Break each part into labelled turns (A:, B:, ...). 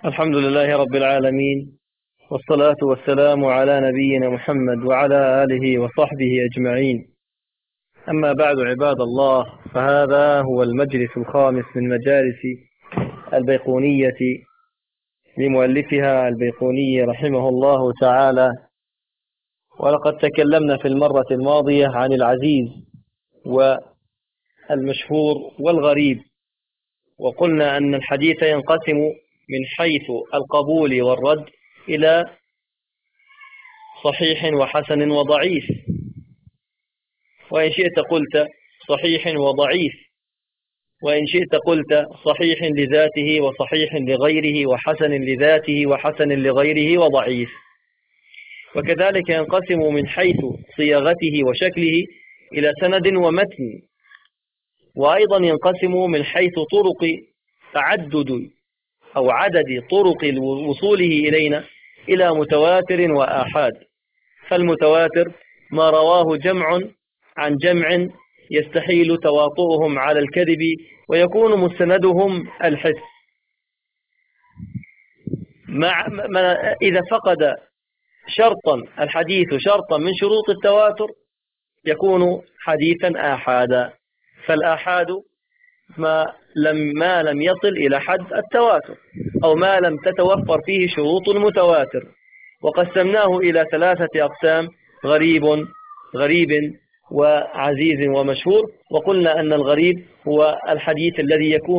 A: الحمد لله رب العالمين، والصلاة والسلام على نبينا محمد وعلى آله وصحبه أجمعين. أما بعد، عباد الله، فهذا هو المجلس الخامس من مجالس البيقونية لمؤلفها البيقوني رحمه الله تعالى. ولقد تكلمنا في المرة الماضية عن العزيز والمشهور والغريب، وقلنا أن الحديث ينقسم من حيث القبول والرد إلى صحيح وحسن وضعيف، وإن شئت قلت صحيح وضعيف، وإن شئت قلت صحيح لذاته وصحيح لغيره وحسن لذاته وحسن لغيره وضعيف. وكذلك ينقسم من حيث صياغته وشكله إلى سند ومتن، وأيضا ينقسم من حيث طرق تعدد أو عدد طرق وصوله إلينا إلى متواتر وآحاد. فالمتواتر ما رواه جمع عن جمع يستحيل تواطؤهم على الكذب ويكون مستندهم الحس. إذا فقد شرطا الحديث شرطا من شروط التواتر يكون حديثا آحادا. فالآحاد ما لم يصل إلى حد التواتر، أو ما لم تتوفر فيه شروط المتواتر. وقسمناه إلى 3 أقسام: غريب وعزيز ومشهور. وقلنا أن الغريب هو الحديث الذي يكون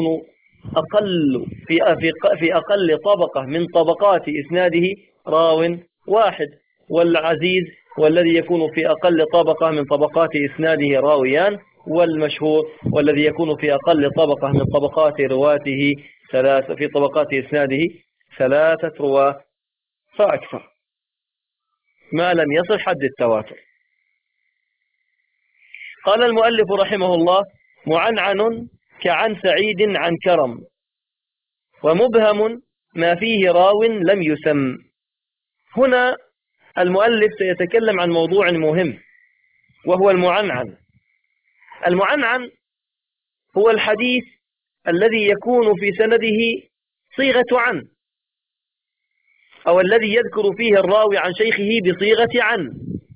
A: في أقل طبقة من طبقات إسناده راو واحد، والعزيز والذي يكون في أقل طبقة من طبقات إسناده راويان، والمشهور والذي يكون في أقل طبقة من طبقات رواته في طبقات إسناده 3 رواة فأكثر، ما لم يصل حد التواتر. قال المؤلف رحمه الله: معنعن كعن سعيد عن كرم، ومبهم ما فيه راو لم يسم. هنا المؤلف سيتكلم عن موضوع مهم، وهو المعنعن. المعنعن هو الحديث الذي يكون في سنده صيغة عن، أو الذي يذكر فيه الراوي عن شيخه بصيغة عن.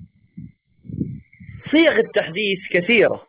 A: صيغ التحديث كثيرة: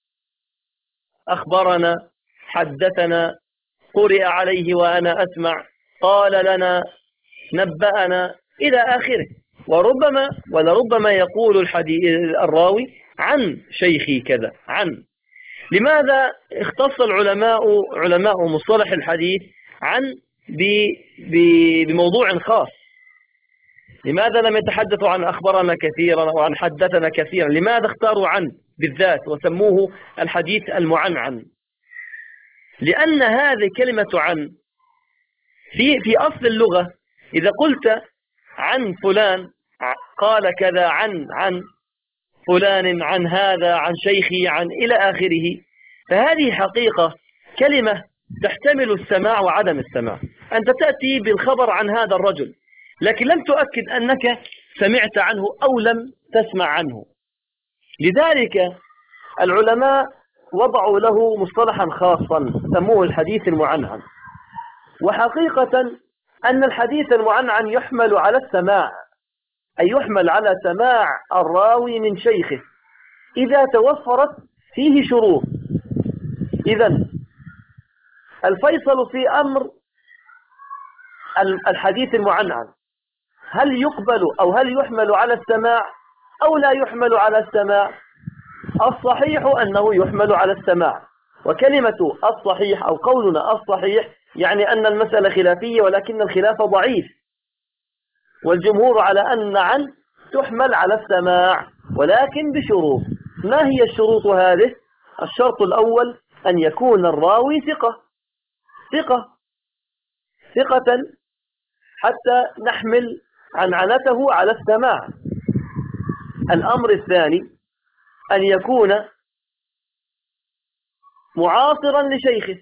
A: أخبرنا، حدثنا، قرئ عليه وأنا أسمع، قال لنا، نبأنا، إلى آخره. ولربما يقول الراوي عن شيخي كذا عن. لماذا اختص علماء مصطلح الحديث عن بموضوع خاص؟ لماذا لم يتحدثوا عن أخبرنا كثيرا وعن حدثنا كثيرا؟ لماذا اختاروا عن بالذات وسموه الحديث المعنعن؟ لأن هذه كلمة عن في أصل اللغة، إذا قلت عن فلان قال كذا، عن فلان، عن هذا، عن شيخي، عن إلى آخره، فهذه حقيقة كلمة تحتمل السماع وعدم السماع. أنت تأتي بالخبر عن هذا الرجل، لكن لم تؤكد أنك سمعت عنه أو لم تسمع عنه. لذلك العلماء وضعوا له مصطلحا خاصا سموه الحديث المعنعن. وحقيقة أن الحديث المعنعن يحمل على السماع، أي يحمل على سماع الراوي من شيخه إذا توفرت فيه شروط. إذن الفيصل في أمر الحديث المعنعن: هل يقبل أو هل يحمل على السماع أو لا يحمل على السماع؟ الصحيح أنه يحمل على السماع. وكلمة الصحيح أو قولنا الصحيح يعني أن المسألة خلافية، ولكن الخلاف ضعيف، والجمهور على أن عن تحمل على السماع، ولكن بشروط. ما هي الشروط هذه؟ الشرط الأول أن يكون الراوي ثقة حتى نحمل عنعنته على السماع. الأمر الثاني أن يكون معاصرا لشيخه،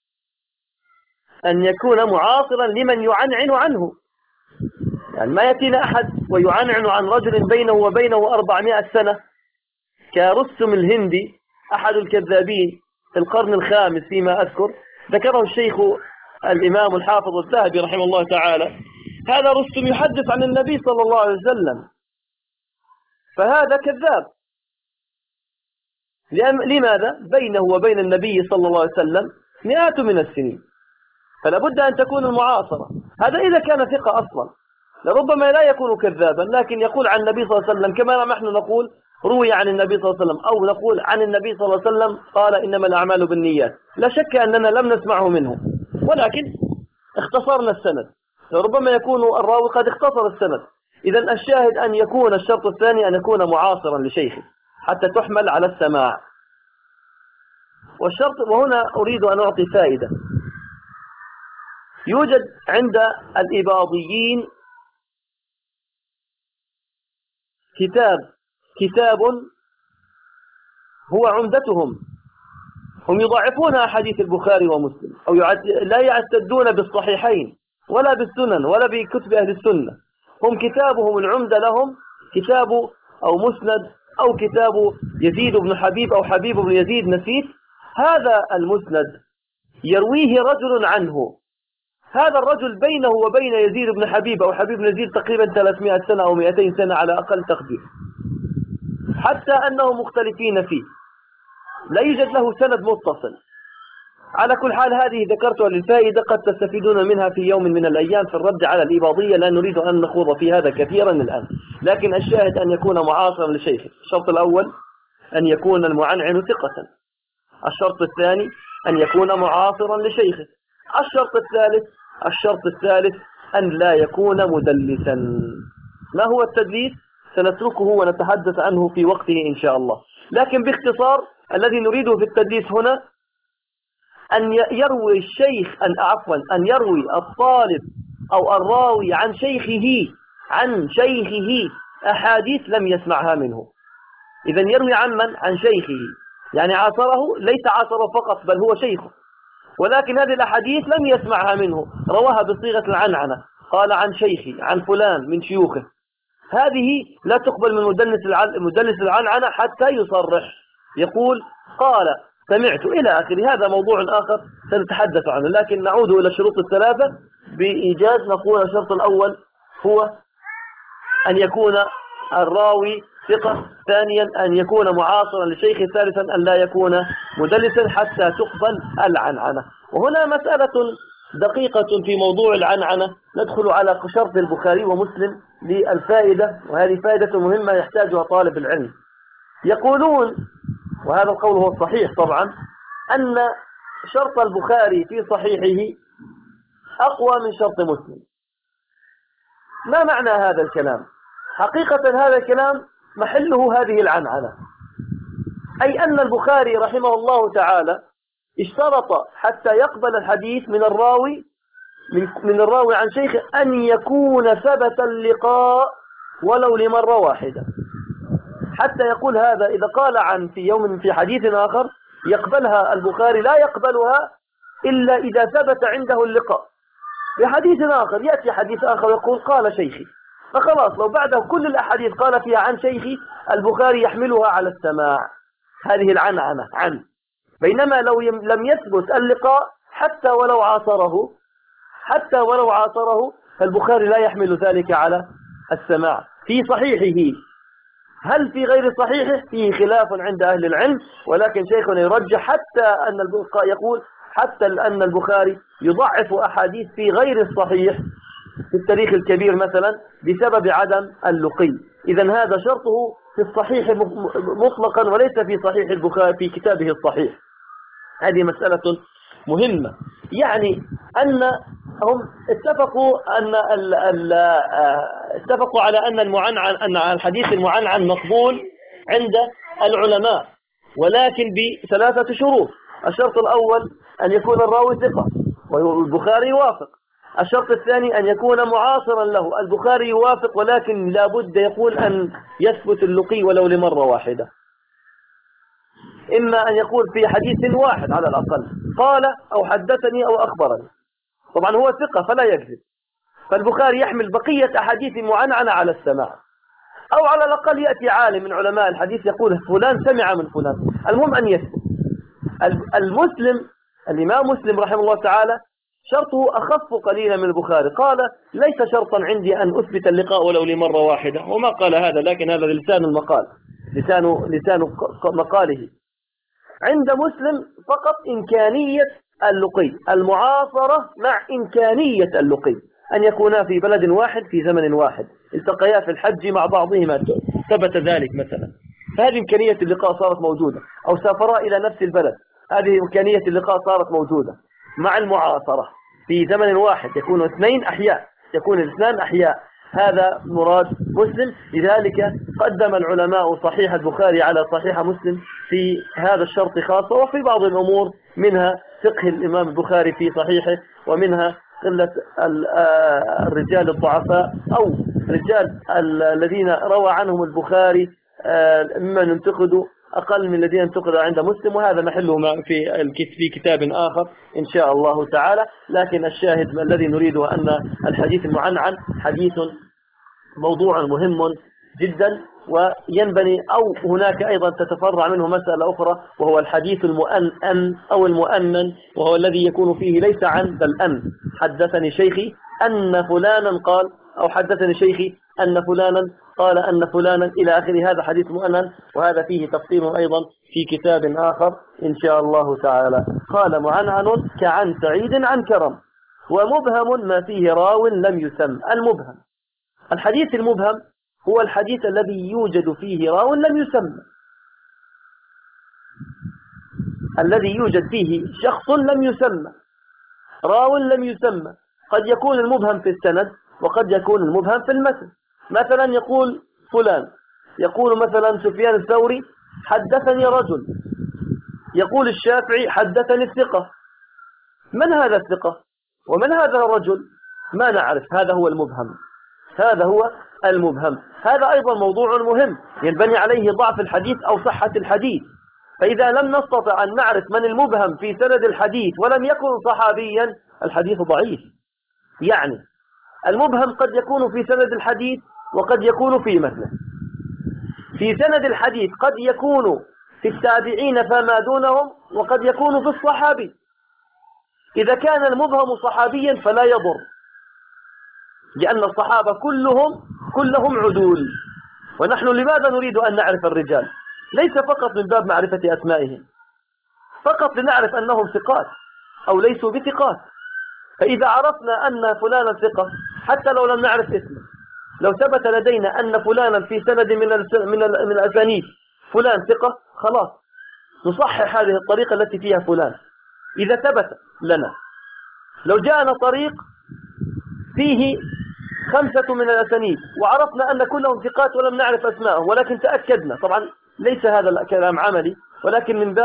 A: أن يكون معاصرا لمن يعنعن عنه. يعني ما يأتينا أحد ويعنعن عن رجل بينه وبينه 400 سنة، كرستم الهندي أحد الكذابين في القرن الخامس فيما أذكر، ذكره الشيخ الإمام الحافظ الذهبي رحمه الله تعالى: هذا رستم يحدث عن النبي صلى الله عليه وسلم، فهذا كذاب. لماذا؟ بينه وبين النبي صلى الله عليه وسلم مئات من السنين، فلا بد أن تكون المعاصرة. هذا إذا كان ثقة أصلا، لربما لا يكون كذابا، لكن يقول عن النبي صلى الله عليه وسلم كما نحن نقول روي عن النبي صلى الله عليه وسلم، أو نقول عن النبي صلى الله عليه وسلم قال إنما الأعمال بالنيات. لا شك أننا لم نسمعه منه، ولكن اختصرنا السند، ربما يكون الراوي قد اختصر السند. إذن الشاهد أن يكون الشرط الثاني أن يكون معاصرا لشيخه حتى تحمل على السماع. والشرط، وهنا أريد أن أعطي فائدة، يوجد عند الإباضيين كتاب هو عمدتهم، هم يضعفون أحاديث البخاري ومسلم، أو لا يعتدون بالصحيحين ولا بالسنن ولا بكتب أهل السنة. هم كتابهم العمدة لهم كتاب أو مسند أو كتاب يزيد بن حبيب أو حبيب بن يزيد، نسيت. هذا المسند يرويه رجل عنه، هذا الرجل بينه وبين يزيد بن حبيب أو حبيب بن يزيد تقريبا 300 سنة أو 200 سنة على أقل تقدير، حتى أنهم مختلفين فيه، لا يوجد له سند متصل. على كل حال هذه ذكرتها للفائدة، قد تستفيدون منها في يوم من الأيام في الرد على الإباضية، لا نريد أن نخوض في هذا كثيرا الآن، لكن الشاهد أن يكون معاصرا لشيخه. الشرط الأول أن يكون المعنعن ثقة، الشرط الثاني أن يكون معاصرا لشيخه، الشرط الثالث أن لا يكون مدلسا. ما هو التدليس؟ سنتركه ونتحدث عنه في وقته إن شاء الله، لكن باختصار الذي نريده في التدليس هنا أن يروي الشيخ أن يروي الطالب أو الراوي عن شيخه أحاديث لم يسمعها منه. إذن يروي عن من؟ عن شيخه، يعني عاصره، ليس عاصره فقط بل هو شيخه، ولكن هذه الأحاديث لم يسمعها منه، رواها بصيغة العنعنة، قال عن شيخي عن فلان من شيوخه. هذه لا تقبل من مدلس العنعنة حتى يصرح، يقول قال سمعت إلى آخره. هذا موضوع آخر سنتحدث عنه، لكن نعود إلى الشروط الثلاثة بإيجاز. نقول الشرط الأول هو أن يكون الراوي ثقة، ثانيا أن يكون معاصرا لشيخ، ثالثا أن لا يكون مدلسا حتى تقبل العنعنة. وهنا مسألة دقيقة في موضوع العنعنة، ندخل على شرط البخاري ومسلم للفائدة، وهذه فائدة مهمة يحتاجها طالب العلم. يقولون، وهذا القول هو الصحيح طبعا، أن شرط البخاري في صحيحه أقوى من شرط مسلم. ما معنى هذا الكلام؟ حقيقة هذا الكلام محله هذه العنعنة، أي أن البخاري رحمه الله تعالى اشترط حتى يقبل الحديث من الراوي عن شيخ أن يكون ثبت اللقاء ولو لمرة واحدة. حتى يقول هذا إذا قال عن في حديث آخر يقبلها البخاري، لا يقبلها إلا إذا ثبت عنده اللقاء. في حديث آخر يأتي حديث آخر يقول قال شيخي، فخلاص لو بعده كل الأحاديث قال فيها عن شيخي البخاري يحملها على السماع، هذه العنعنة عن. بينما لو لم يثبت اللقاء حتى ولو عاصره فالبخاري لا يحمل ذلك على السماع في صحيحه. هل في غير صحيحه فيه خلاف عند أهل العلم، ولكن شيخنا يرجح حتى أن البخاري يضعف أحاديث في غير الصحيح في التاريخ الكبير مثلا بسبب عدم اللقي. إذن هذا شرطه في الصحيح مطلقا وليس في صحيح البخاري في كتابه الصحيح. هذه مسألة مهمة، يعني أنهم اتفقوا على أن الحديث المعنعن مقبول عند العلماء، ولكن بثلاثة شروط. الشرط الأول أن يكون الراوي ثقة والبخاري يوافق. الشرط الثاني أن يكون معاصرا له، البخاري يوافق، ولكن لا بد يقول أن يثبت اللقي ولو لمرة واحدة، إما أن يقول في حديث واحد على الأقل قال أو حدثني أو أخبرني، طبعا هو ثقة فلا يكذب، فالبخاري يحمل بقية أحاديث معنعنة على السماع، أو على الأقل يأتي عالم من علماء الحديث يقول فلان سمع من فلان، المهم أن يثبت. الإمام مسلم رحمه الله تعالى شرطه أخف قليلا من البخاري. قال ليس شرطا عندي أن أثبت اللقاء ولو لمرة واحدة، وما قال هذا، لكن هذا لسان المقال، لسان مقاله. عند مسلم فقط إمكانية اللقي، المعاصرة مع إمكانية اللقي، أن يكونا في بلد واحد في زمن واحد، التقيا في الحج مع بعضهما، ثبت ذلك مثلا، فهذه إمكانية اللقاء صارت موجودة، أو سافرا إلى نفس البلد، هذه إمكانية اللقاء صارت موجودة. مع المعاصرة في زمن واحد يكون اثنين أحياء، يكون الاثنان أحياء، هذا مراد مسلم. لذلك قدم العلماء صحيح البخاري على صحيح مسلم في هذا الشرط خاصة، وفي بعض الأمور منها فقه الإمام البخاري في صحيحه، ومنها قلة الرجال الضعفاء أو رجال الذين روى عنهم البخاري ممن انتقدوا أقل من الذين انتقدوا عند مسلم، وهذا محله في كتاب آخر إن شاء الله تعالى. لكن الشاهد الذي نريده أن الحديث المعنعن حديث موضوع مهم جدا، وينبني أو هناك أيضا تتفرع منه مسألة أخرى، وهو الحديث المؤنن أو المؤنن، وهو الذي يكون فيه ليس عن بل أن، حدثني شيخي أن فلانا قال، أو حدثني شيخي أن فلانا قال أن فلانا إلى آخر، هذا حديث مؤنن، وهذا فيه تفصيل أيضا في كتاب آخر إن شاء الله تعالى. قال معنعن كعن سعيد عن كرم، ومبهم ما فيه راو لم يسم. المبهم، الحديث المبهم هو الحديث الذي يوجد فيه راو لم يسمى، الذي يوجد فيه شخص لم يسمى، راو لم يسمى. قد يكون المبهم في السند، وقد يكون المبهم في المتن. مثلا يقول فلان، يقول مثلا سفيان الثوري حدثني رجل، يقول الشافعي حدثني الثقة. من هذا الثقة ومن هذا الرجل؟ ما نعرف، هذا هو المبهم، هذا هو المبهم. هذا أيضا موضوع مهم ينبني عليه ضعف الحديث أو صحة الحديث. فإذا لم نستطع أن نعرف من المبهم في سند الحديث ولم يكن صحابيا، الحديث ضعيف. يعني المبهم قد يكون في سند الحديث وقد يكون في متنه. في سند الحديث قد يكون في التابعين فما دونهم، وقد يكون في الصحابي. إذا كان المبهم صحابيا فلا يضر، لأن الصحابة كلهم عدول. ونحن لماذا نريد أن نعرف الرجال؟ ليس فقط من باب معرفة أسمائهم، فقط لنعرف أنهم ثقات أو ليسوا بثقات. فإذا عرفنا أن فلانا ثقة حتى لو لم نعرف اسمه، لو ثبت لدينا أن فلانا في سند من الأسانيد فلان ثقة، خلاص نصحح هذه الطريقة التي فيها فلان. إذا ثبت لنا، لو جاءنا طريق فيه 5 من الأسانيد وعرفنا أن كلهم ثقات ولم نعرف أسماءهم، ولكن تأكدنا، طبعا ليس هذا الكلام عملي ولكن من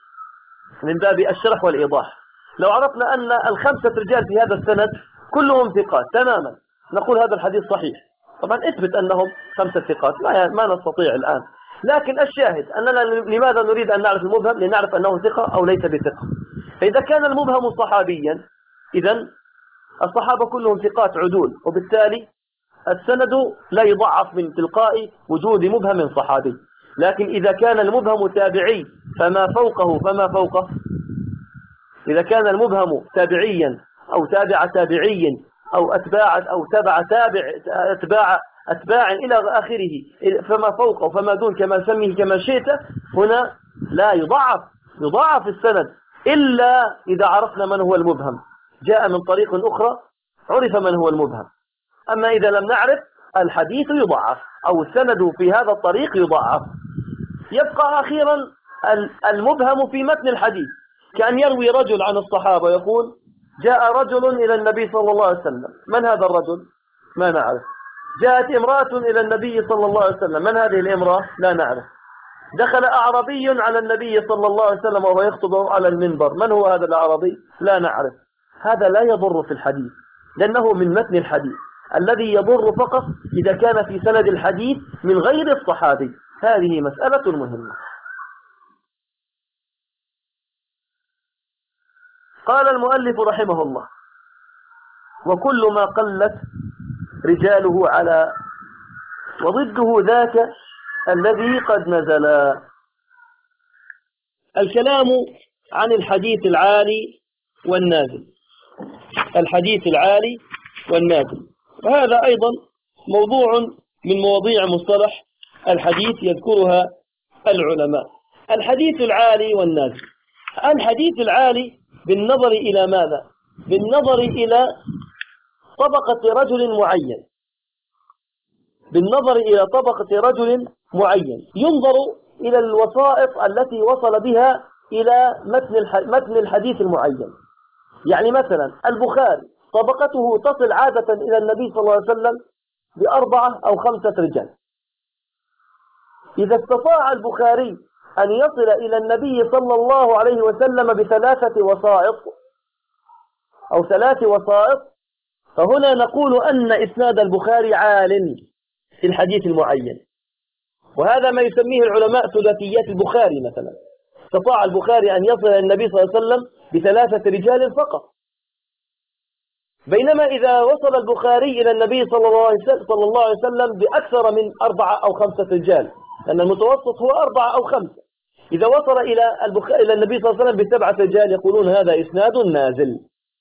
A: باب الشرح والإيضاح، لو عرفنا أن 5 رجال في هذا السند كلهم ثقات تماما، نقول هذا الحديث صحيح. طبعا اثبت أنهم 5 ثقات، ما نستطيع الآن. لكن الشاهد أننا لماذا نريد أن نعرف المبهم؟ لنعرف أنه ثقة أو ليس بثقة. فإذا كان المبهم صحابيا، إذن الصحابة كلهم ثقات عدول، وبالتالي السند لا يضعف من تلقاء وجود مبهم صحابي. لكن إذا كان المبهم تابعي فما فوقه، إذا كان المبهم تابعيا أو تابع تابعي أو تبع أتباع إلى آخره، فما فوقه فما دون، كما سميه كما شئت، هنا لا يضعف السند إلا إذا عرفنا من هو المبهم، جاء من طريق أخرى عرف من هو المبهم. أما إذا لم نعرف، الحديث يضعف أو السند في هذا الطريق يضعف. يبقى أخيرا المبهم في متن الحديث، كأن يروي رجل عن الصحابة يقول جاء رجل إلى النبي صلى الله عليه وسلم، من هذا الرجل؟ ما نعرف. جاءت امرأة إلى النبي صلى الله عليه وسلم، من هذه الامرأة؟ لا نعرف. دخل أعربي على النبي صلى الله عليه وسلم وهو يخطب على المنبر، من هو هذا الأعربي؟ لا نعرف. هذا لا يضر في الحديث، لأنه من متن الحديث. الذي يضر فقط إذا كان في سند الحديث من غير الصحابي. هذه مسألة مهمة. قال المؤلف رحمه الله: وكل ما قلت رجاله على، وضده ذاك الذي قد نزل. الكلام عن الحديث العالي والنازل. الحديث العالي والنازل. وهذا أيضا موضوع من مواضيع مصطلح الحديث يذكرها العلماء. الحديث العالي والنازل. الحديث العالي بالنظر إلى ماذا؟ بالنظر إلى طبقة رجل معين، بالنظر إلى طبقة رجل معين، ينظر إلى الوسائط التي وصل بها إلى متن الحديث المعين. يعني مثلا البخاري طبقته تصل عادة إلى النبي صلى الله عليه وسلم ب4 أو 5 رجال. إذا استطاع البخاري أن يصل إلى النبي صلى الله عليه وسلم ب3 وسائط أو 3 وسائط، فهنا نقول أن إسناد البخاري عال في الحديث المعين. وهذا ما يسميه العلماء ثلاثيات البخاري. مثلا استطاع البخاري أن يصل إلى النبي صلى الله عليه وسلم ب3 رجال فقط، بينما إذا وصل البخاري إلى النبي صلى الله عليه وسلم بأكثر من 4 أو 5 رجال، لأن المتوسط هو 4 أو 5. إذا وصل إلى النبي صلى الله عليه وسلم ب7 رجال يقولون هذا إسناد نازل،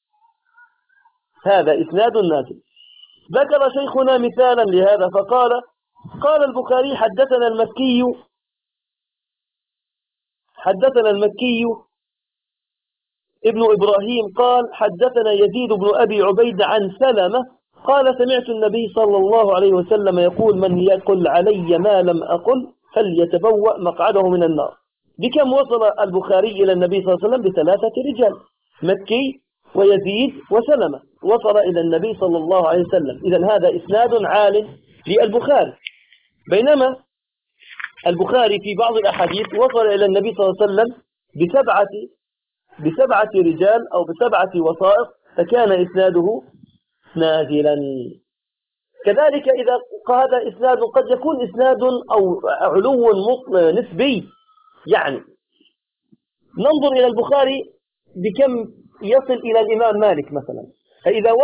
A: هذا إسناد نازل. ذكر شيخنا مثالا لهذا فقال: قال البخاري حدثنا المكي ابن إبراهيم قال حدثنا يزيد بن أبي عبيد عن سلمة قال سمعت النبي صلى الله عليه وسلم يقول: من يقل علي ما لم أقل فليتبوأ مقعده من النار. بكم وصل البخاري إلى النبي صلى الله عليه وسلم؟ ب3 رجال، مكي ويزيد وسلمة، وصل إلى النبي صلى الله عليه وسلم. إذن هذا إسناد عال للبخاري. بينما البخاري في بعض الأحاديث وصل إلى النبي صلى الله عليه وسلم ب7 رجال أو ب7 وسائط، فكان إسناده نازلا. كذلك إذا هذا إسناد قد يكون إسناد أو علو نسبي، يعني ننظر إلى البخاري بكم يصل إلى الإمام مالك مثلا، فإذا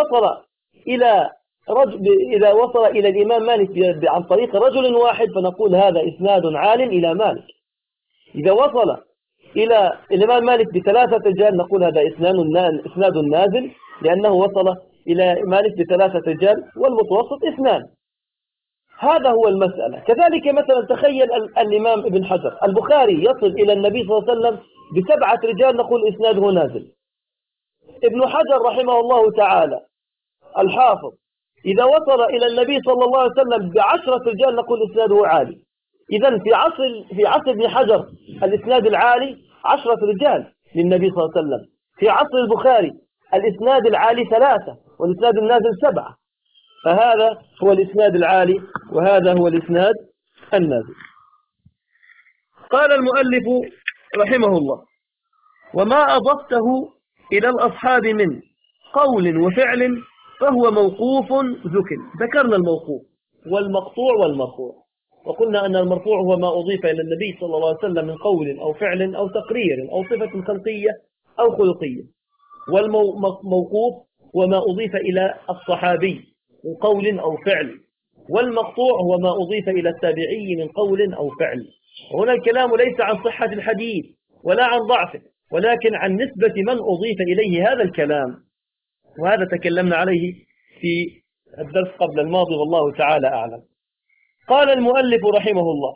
A: وصل إلى الإمام مالك عن طريق رجل واحد فنقول هذا إسناد عال إلى مالك. إذا وصل إلى الإمام مالك ب3 رجال نقول هذا إسناد نازل، لأنه وصل إلى مالك ب3 رجال والمتوسط 2. هذا هو المسألة. كذلك مثلا تخيل الإمام ابن حجر، البخاري يصل إلى النبي صلى الله عليه وسلم ب7 رجال نقول إسناده نازل. ابن حجر رحمه الله تعالى الحافظ إذا وصل إلى النبي صلى الله عليه وسلم ب10 رجال نقول إسناده عالي. إذن في عصر ابن حجر الإسناد العالي 10 رجال للنبي صلى الله عليه وسلم. في عصر البخاري الإسناد العالي 3 والإسناد النازل 7. فهذا هو الإسناد العالي وهذا هو الإسناد النازل. قال المؤلف رحمه الله: وما أضفته إلى الأصحاب من قول وفعل فهو موقوف ذكرنا الموقوف والمقطوع والمرفوع، وقلنا أن المرفوع هو ما أضيف إلى النبي صلى الله عليه وسلم من قول أو فعل أو تقرير أو صفة خلقية أو خلقية، والموقوف وما أضيف إلى الصحابي من قول أو فعل، والمقطوع هو ما أضيف إلى التابعي من قول أو فعل. وهنا الكلام ليس عن صحة الحديث ولا عن ضعفه، ولكن عن نسبة من أضيف إليه هذا الكلام، وهذا تكلمنا عليه في الدرس قبل الماضي والله تعالى أعلم. قال المؤلف رحمه الله: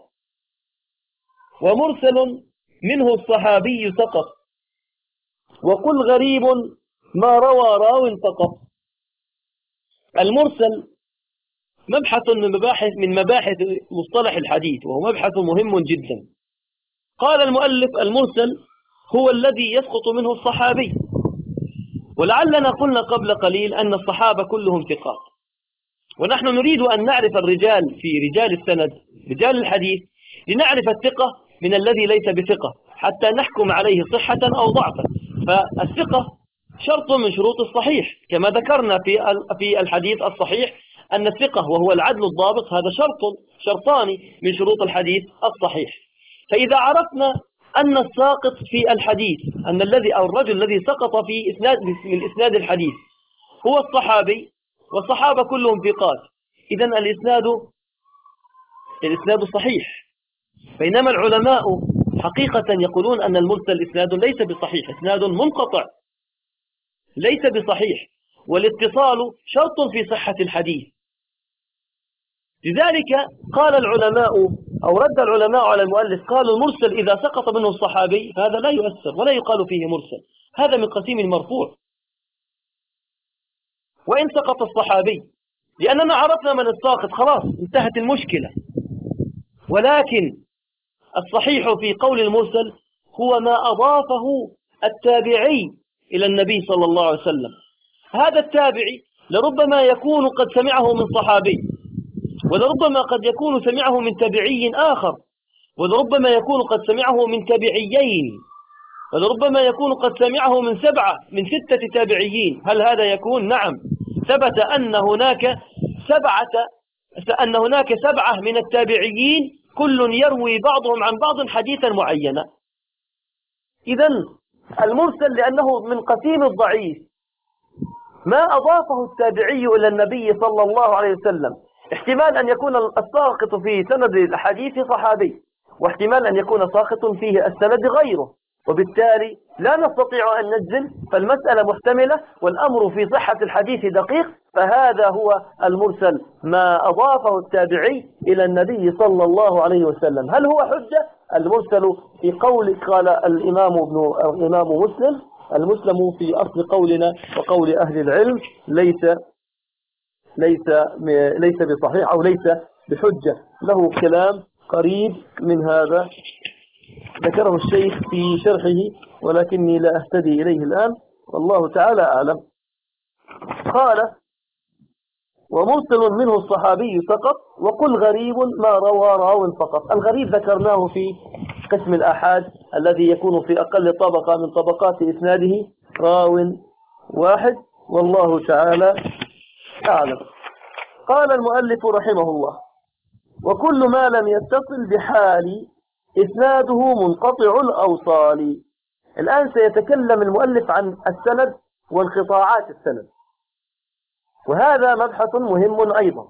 A: ومرسل منه الصحابي سقط، وقل غريب ما روى راو فقط. المرسل مبحث من مباحث مصطلح الحديث، وهو مبحث مهم جدا. قال المؤلف: المرسل هو الذي يسقط منه الصحابي. ولعلنا قلنا قبل قليل أن الصحابة كلهم ثقات، ونحن نريد أن نعرف الرجال في رجال السند رجال الحديث لنعرف الثقة من الذي ليس بثقة حتى نحكم عليه صحة أو ضعفا. فالثقة شرط من شروط الصحيح، كما ذكرنا في الحديث الصحيح أن الثقة وهو العدل الضابط هذا شرطان من شروط الحديث الصحيح. فإذا عرفنا أن الساقط في الحديث أن الرجل الذي سقط من إسناد الحديث هو الصحابي، والصحابة كلهم ثقات، إذن الإسناد صحيح. بينما العلماء حقيقة يقولون أن المرسل إسناد ليس بصحيح، إسناد منقطع ليس بصحيح. والاتصال شرط في صحة الحديث. لذلك قال العلماء أو رد العلماء على المؤلف، قالوا المرسل إذا سقط منه الصحابي فهذا لا يؤثر ولا يقال فيه مرسل، هذا من قسيم المرفوع وإن سقط الصحابي، لأننا عرفنا من الساقط خلاص انتهت المشكلة. ولكن الصحيح في قول المرسل هو ما أضافه التابعي إلى النبي صلى الله عليه وسلم. هذا التابعي لربما يكون قد سمعه من صحابي، ولربما قد يكون سمعه من تابعي آخر، ولربما يكون قد سمعه من تابعيين، ولربما يكون قد سمعه من 7 من 6 تابعيين. هل هذا يكون؟ نعم، ثبت أن هناك 7 من التابعيين كل يروي بعضهم عن بعض حديثا معينا. إذن المرسل لأنه من قسيم الضعيف، ما أضافه التابعي إلى النبي صلى الله عليه وسلم، احتمال أن يكون الساقط في سند الحديث صحابي، واحتمال أن يكون ساقط فيه السند غيره، وبالتالي لا نستطيع أن نجزم، فالمسألة محتملة والأمر في صحة الحديث دقيق. فهذا هو المرسل، ما أضافه التابعي إلى النبي صلى الله عليه وسلم. هل هو حجة؟ المرسل في قول قال الإمام مسلم: المسلم في أصل قولنا وقول أهل العلم ليس بصحيح أو ليس بحجة. له كلام قريب من هذا ذكره الشيخ في شرحه ولكني لا أهتدي إليه الآن، والله تعالى أعلم. قال: ومرسل منه الصحابي سقط، وقل غريب ما روى راو فقط. الغريب ذكرناه في قسم الآحاد الذي يكون في أقل طبقة من طبقات إسناده راو واحد، والله تعالى أعلم. قال المؤلف رحمه الله: وكل ما لم يتصل بحال إسناده منقطع الأوصال. الآن سيتكلم المؤلف عن السند وانقطاعات السند، وهذا مبحث مهم أيضا.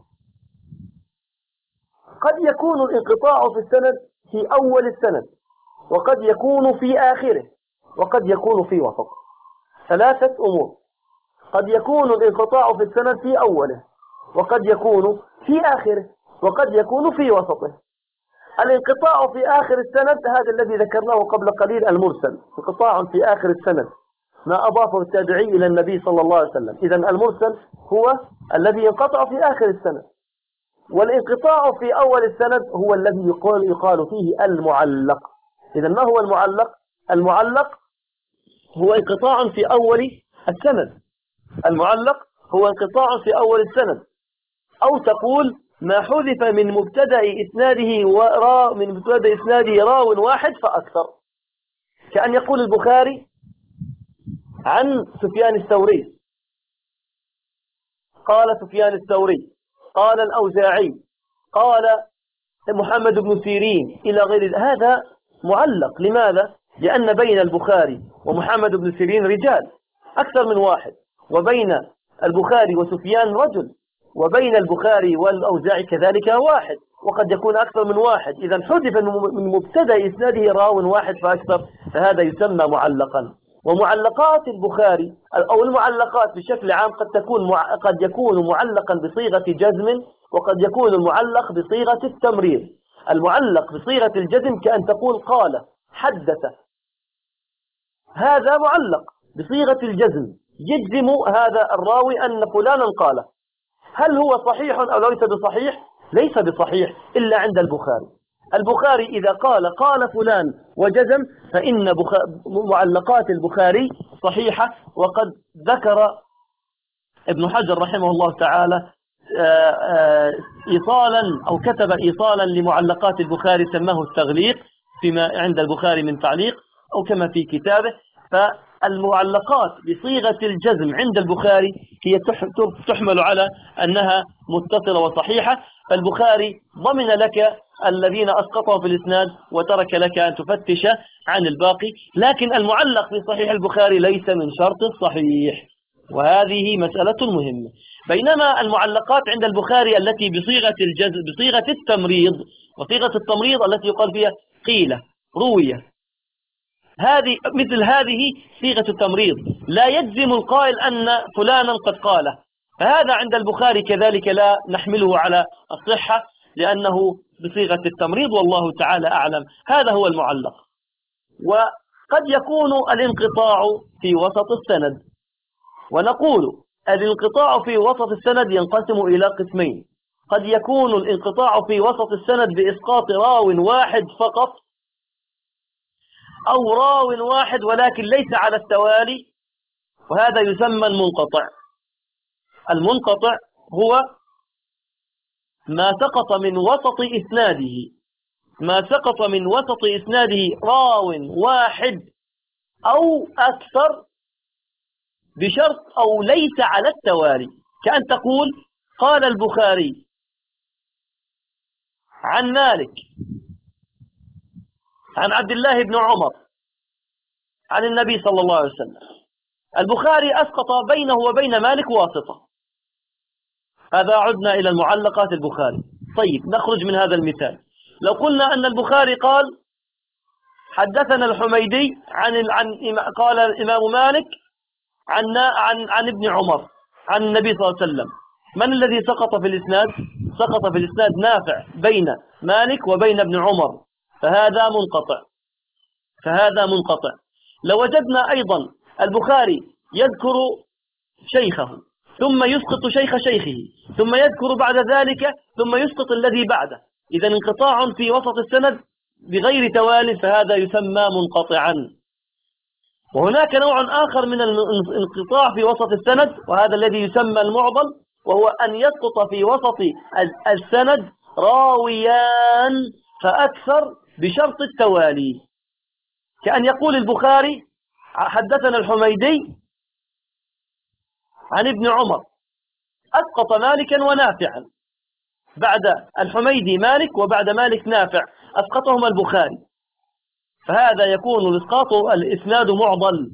A: قد يكون الانقطاع في السند في أول السند، وقد يكون في آخره، وقد يكون في وسطه. 3 أمور: قد يكون الانقطاع في السند في أوله، وقد يكون في آخره، وقد يكون في وسطه. الانقطاع في آخر السند هذا الذي ذكرناه قبل قليل، المرسل، انقطاع في آخر السند ما أضافه التابعي إلى النبي صلى الله عليه وسلم. إذن المرسل هو الذي ينقطع في آخر السند. والانقطاع في أول السند هو الذي يقال فيه المعلق. إذن ما هو المعلق؟ المعلق هو انقطاع في أول السند. المعلق هو انقطاع في أول السند، أو تقول ما حذف من مبتدأ إسناده راو واحد فأكثر، كأن يقول البخاري عن سفيان الثوري، قال سفيان الثوري، قال الأوزاعي، قال محمد بن سيرين، إلى غير هذا معلق. لماذا؟ لأن بين البخاري ومحمد بن سيرين رجال أكثر من واحد، وبين البخاري وسفيان رجل، وبين البخاري والأوزاعي كذلك واحد، وقد يكون أكثر من واحد. إذا حذف من مبتدأ إسناده راو واحد فأكثر، فهذا يسمى معلقا. ومعلقات البخاري أو المعلقات بشكل عام قد يكون معلقا بصيغة جزم، وقد يكون المعلق بصيغة التمريض. المعلق بصيغة الجزم كأن تقول قال، حدث، هذا معلق بصيغة الجزم، يجزم هذا الراوي أن فلانا قال. هل هو صحيح أو ليس بصحيح؟ ليس بصحيح إلا عند البخاري. البخاري إذا قال فلان وجزم، فإن معلقات البخاري صحيحة. وقد ذكر ابن حجر رحمه الله تعالى إيصالا أو كتب إيصالا لمعلقات البخاري سماه التغليق فيما عند البخاري من تعليق، أو كما في كتابه. فالمعلقات بصيغة الجزم عند البخاري هي تحمل على أنها متصلة وصحيحة، فالبخاري ضمن لك الذين أسقطوا في الإسناد وترك لك أن تفتش عن الباقي. لكن المعلق في صحيح البخاري ليس من شرط الصحيح، وهذه مسألة مهمة. بينما المعلقات عند البخاري التي بصيغة الجزم بصيغة التمريض، وصيغة التمريض التي يقال فيها قيل، روية، مثل هذه صيغة التمريض، لا يجزم القائل أن فلانا قد قاله، فهذا عند البخاري كذلك لا نحمله على الصحة لأنه بصيغة التمريض، والله تعالى أعلم. هذا هو المعلق. وقد يكون الانقطاع في وسط السند، ونقول الانقطاع في وسط السند ينقسم إلى قسمين: قد يكون الانقطاع في وسط السند بإسقاط راو واحد فقط، أو راو واحد ولكن ليس على التوالي، وهذا يسمى المنقطع. المنقطع هو ما سقط من وسط إسناده راو واحد أو أكثر بشرط أو ليس على التوالي. كأن تقول قال البخاري عن مالك عن عبد الله بن عمر عن النبي صلى الله عليه وسلم، البخاري أسقط بينه وبين مالك واسطة. هذا عدنا إلى المعلقات البخاري. طيب، نخرج من هذا المثال. لو قلنا أن البخاري قال حدثنا الحميدي قال الإمام مالك عن ابن عمر عن النبي صلى الله عليه وسلم، من الذي سقط في الإسناد؟ سقط في الإسناد نافع بين مالك وبين ابن عمر، فهذا منقطع. لو وجدنا أيضا البخاري يذكر شيخه ثم يسقط شيخ شيخه ثم يذكر بعد ذلك ثم يسقط الذي بعده، إذا انقطاع في وسط السند بغير توال، فهذا يسمى منقطعا. وهناك نوع آخر من الانقطاع في وسط السند، وهذا الذي يسمى المعضل، وهو أن يسقط في وسط السند راويان فأكثر بشرط التوالي. كأن يقول البخاري حدثنا الحميدي عن ابن عمر، أسقط مالكا ونافعا، بعد الحميدي مالك وبعد مالك نافع، أسقطهما البخاري، فهذا يكون الإسقاط الإسناد معضل.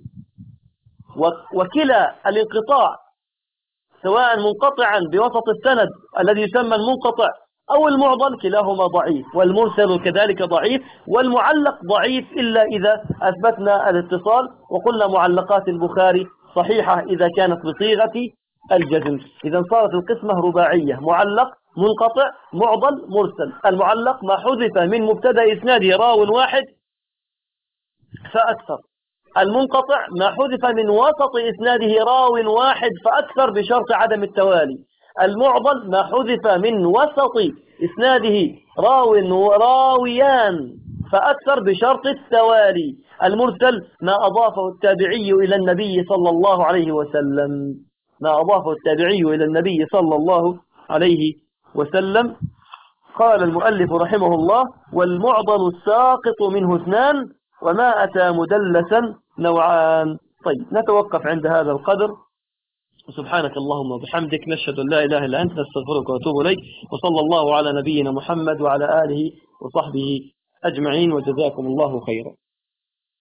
A: وكلا الانقطاع سواء منقطعا بوسط السند الذي يسمى المنقطع أو المعضل كلاهما ضعيف، والمرسل كذلك ضعيف، والمعلق ضعيف إلا إذا أثبتنا الاتصال، وقلنا معلقات البخاري صحيحة إذا كانت بصيغة الجزم. إذا صارت القسمة رباعية: معلق، منقطع، معضل، مرسل. المعلق ما حذف من مبتدأ إسناده راو واحد فأكثر، المنقطع ما حذف من وسط إسناده راو واحد فأكثر بشرط عدم التوالي، المعضل ما حذف من وسط إسناده راويان فأكثر بشرط التوالي، المرسل ما أضافه التابعي إلى النبي صلى الله عليه وسلم. قال المؤلف رحمه الله: والمعضل الساقط منه اثنان، وما أتى مدلسا نوعان. طيب، نتوقف عند هذا القدر. سبحانك اللهم وبحمدك، نشهد أن لا إله إلا أنت، نستغفرك ونتوب إليك، وصلى الله على نبينا محمد وعلى آله وصحبه أجمعين، وجزاكم الله خيرا.